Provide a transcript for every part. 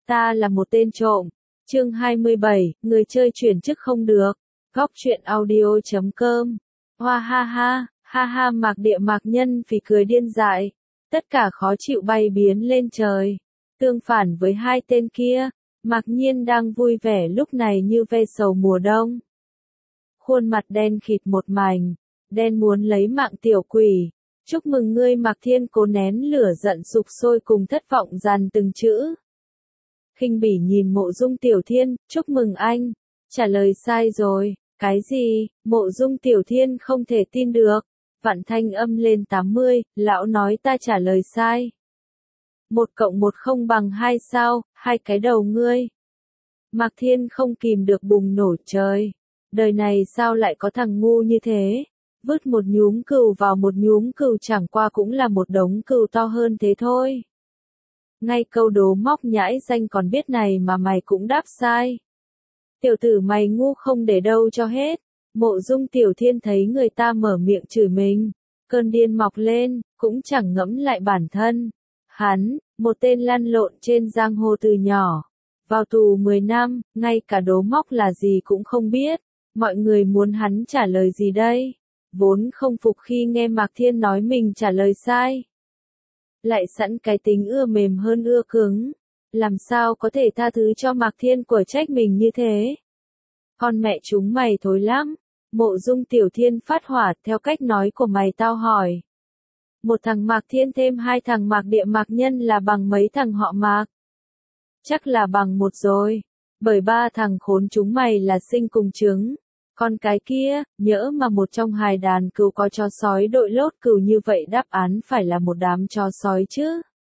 Ta là một tên trộm. Chương 27, người chơi chuyển chức không được. Góc truyện audio.com. Hoa ha ha Mạc Địa Mạc Nhân phì cười điên dại. Tất cả khó chịu bay biến lên trời. Tương phản với hai tên kia, Mạc Nhiên đang vui vẻ lúc này như ve sầu mùa đông. Khuôn mặt đen khịt một mảnh, đen muốn lấy mạng tiểu quỷ. Chúc mừng ngươi Mạc Thiên cố nén lửa giận sục sôi cùng thất vọng dàn từng chữ. Khinh bỉ nhìn Mộ Dung Tiểu Thiên, chúc mừng anh. Trả lời sai rồi, cái gì? Mộ Dung Tiểu Thiên không thể tin được. Vạn thanh âm lên 80, lão nói ta trả lời sai. 1 cộng 1 không bằng 2 sao, hai cái đầu ngươi. Mạc Thiên không kìm được bùng nổ trời. Đời này sao lại có thằng ngu như thế? Vứt một nhúm cừu vào một nhúm cừu chẳng qua cũng là một đống cừu to hơn thế thôi. Ngay câu đố móc nhãi danh còn biết này mà mày cũng đáp sai. Tiểu tử mày ngu không để đâu cho hết. Mộ Dung Tiểu Thiên thấy người ta mở miệng chửi mình, cơn điên mọc lên, cũng chẳng ngẫm lại bản thân. Hắn, một tên lăn lộn trên giang hồ từ nhỏ, vào tù 10 năm, ngay cả đố móc là gì cũng không biết. Mọi người muốn hắn trả lời gì đây? Vốn không phục khi nghe Mạc Thiên nói mình trả lời sai. Lại sẵn cái tính ưa mềm hơn ưa cứng. Làm sao có thể tha thứ cho Mạc Thiên của trách mình như thế? Con mẹ chúng mày thối lắm. Mộ Dung Tiểu Thiên phát hỏa theo cách nói của mày tao hỏi. Một thằng Mạc Thiên thêm hai thằng Mạc Địa Mạc Nhân là bằng mấy thằng họ Mạc? Chắc là bằng một rồi. Bởi 3 thằng khốn chúng mày là sinh cùng trứng. Còn cái kia, nhỡ mà một trong hai đàn cừu có chó sói đội lốt cừu như vậy đáp án phải là một đám chó sói chứ.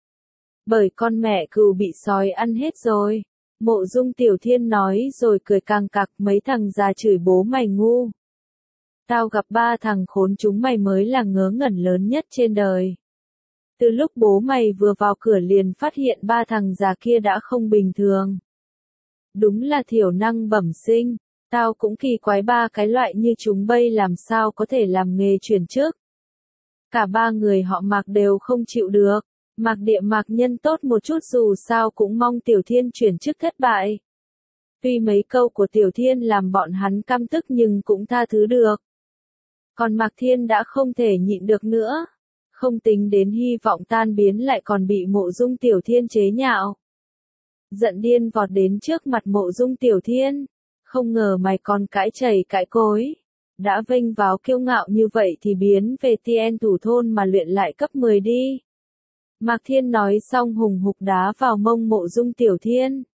Bởi con mẹ cừu bị sói ăn hết rồi. Mộ Dung Tiểu Thiên nói rồi cười căng cặc mấy thằng già chửi bố mày ngu. Tao gặp 3 thằng khốn chúng mày mới là ngớ ngẩn lớn nhất trên đời. Từ lúc bố mày vừa vào cửa liền phát hiện 3 thằng già kia đã không bình thường. Đúng là thiểu năng bẩm sinh. Tao cũng kỳ quái 3 cái loại như chúng bây làm sao có thể làm nghề chuyển chức. Cả 3 người họ Mạc đều không chịu được. Mạc Địa Mạc Nhân tốt một chút dù sao cũng mong Tiểu Thiên chuyển chức thất bại. Tuy mấy câu của Tiểu Thiên làm bọn hắn căm tức nhưng cũng tha thứ được. Còn Mạc Thiên đã không thể nhịn được nữa. Không tính đến hy vọng tan biến lại còn bị Mộ Dung Tiểu Thiên chế nhạo. Giận điên vọt đến trước mặt Mộ Dung Tiểu Thiên. Không ngờ mày còn cãi chảy cãi cối. Đã vênh váo kiêu ngạo như vậy thì biến về TN thủ thôn mà luyện lại cấp 10 đi. Mạc Thiên nói xong hùng hục đá vào mông Mộ Dung Tiểu Thiên.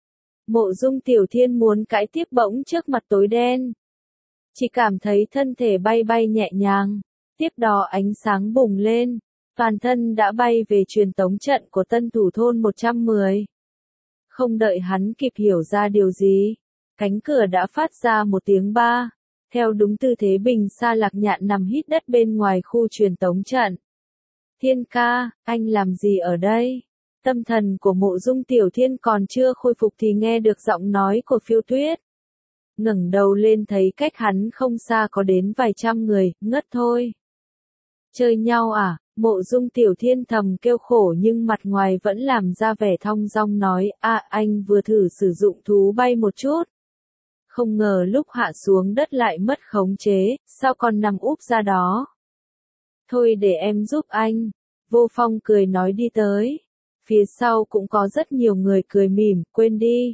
Mộ Dung Tiểu Thiên muốn cãi tiếp bỗng trước mặt tối đen. Chỉ cảm thấy thân thể bay bay nhẹ nhàng. Tiếp đó ánh sáng bùng lên. Toàn thân đã bay về truyền tống trận của tân thủ thôn 110. Không đợi hắn kịp hiểu ra điều gì. Cánh cửa đã phát ra một tiếng ba. Theo đúng tư thế bình xa Lạc Nhạn nằm hít đất bên ngoài khu truyền tống trận. Thiên ca, anh làm gì ở đây? Tâm thần của Mộ Dung Tiểu Thiên còn chưa khôi phục thì nghe được giọng nói của Phiêu Tuyết. Ngẩng đầu lên thấy cách hắn không xa có đến vài trăm người, ngất thôi. Chơi nhau à? Mộ Dung Tiểu Thiên thầm kêu khổ nhưng mặt ngoài vẫn làm ra vẻ thong dong nói, anh vừa thử sử dụng thú bay một chút. Không ngờ lúc hạ xuống đất lại mất khống chế, sao còn nằm úp ra đó? Thôi để em giúp anh. Vô Phong cười nói đi tới. Phía sau cũng có rất nhiều người cười mỉm, quên đi.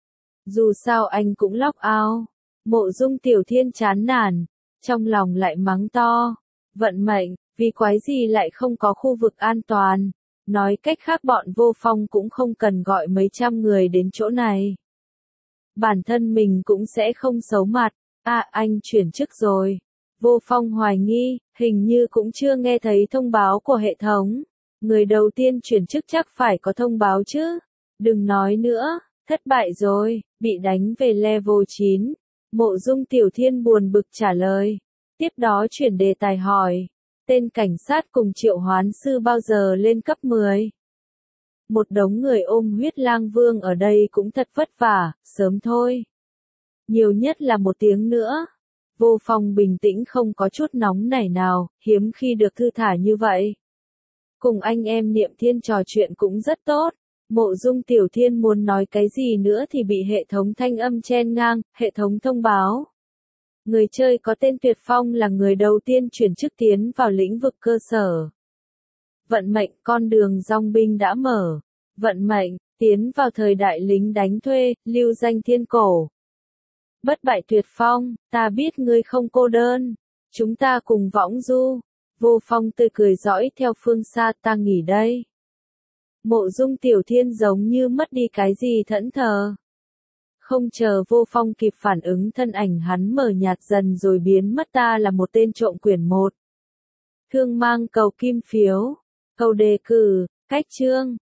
Dù sao anh cũng lóc ao. Mộ Dung Tiểu Thiên chán nản, trong lòng lại mắng to. Vận mệnh, vì quái gì lại không có khu vực an toàn. Nói cách khác bọn Vô Phong cũng không cần gọi mấy trăm người đến chỗ này. Bản thân mình cũng sẽ không xấu mặt. Anh chuyển chức rồi. Vô Phong hoài nghi, hình như cũng chưa nghe thấy thông báo của hệ thống. Người đầu tiên chuyển chức chắc phải có thông báo chứ. Đừng nói nữa, thất bại rồi, bị đánh về level 9. Mộ Dung Tiểu Thiên buồn bực trả lời. Tiếp đó chuyển đề tài hỏi. Tên cảnh sát cùng triệu hoán sư bao giờ lên cấp 10? Một đống người ôm huyết lang vương ở đây cũng thật vất vả, sớm thôi. Nhiều nhất là 1 tiếng nữa. Vô Phong bình tĩnh không có chút nóng nảy nào, hiếm khi được thư thả như vậy. Cùng anh em Niệm Thiên trò chuyện cũng rất tốt. Mộ Dung Tiểu Thiên muốn nói cái gì nữa thì bị hệ thống thanh âm chen ngang, hệ thống thông báo. Người chơi có tên Tuyệt Phong là người đầu tiên chuyển chức tiến vào lĩnh vực cơ sở. Vận mệnh, con đường dòng binh đã mở. Vận mệnh, tiến vào thời đại lính đánh thuê, lưu danh thiên cổ. Bất bại Tuyệt Phong, ta biết ngươi không cô đơn. Chúng ta cùng võng du. Vô Phong tươi cười dõi theo phương xa, ta nghỉ đây. Mộ Dung Tiểu Thiên giống như mất đi cái gì thẫn thờ. Không chờ Vô Phong kịp phản ứng, thân ảnh hắn mờ nhạt dần rồi biến mất. Ta là một tên trộm quyển 1. Thương mang cầu kim phiếu. Cầu đề cử, cách chương.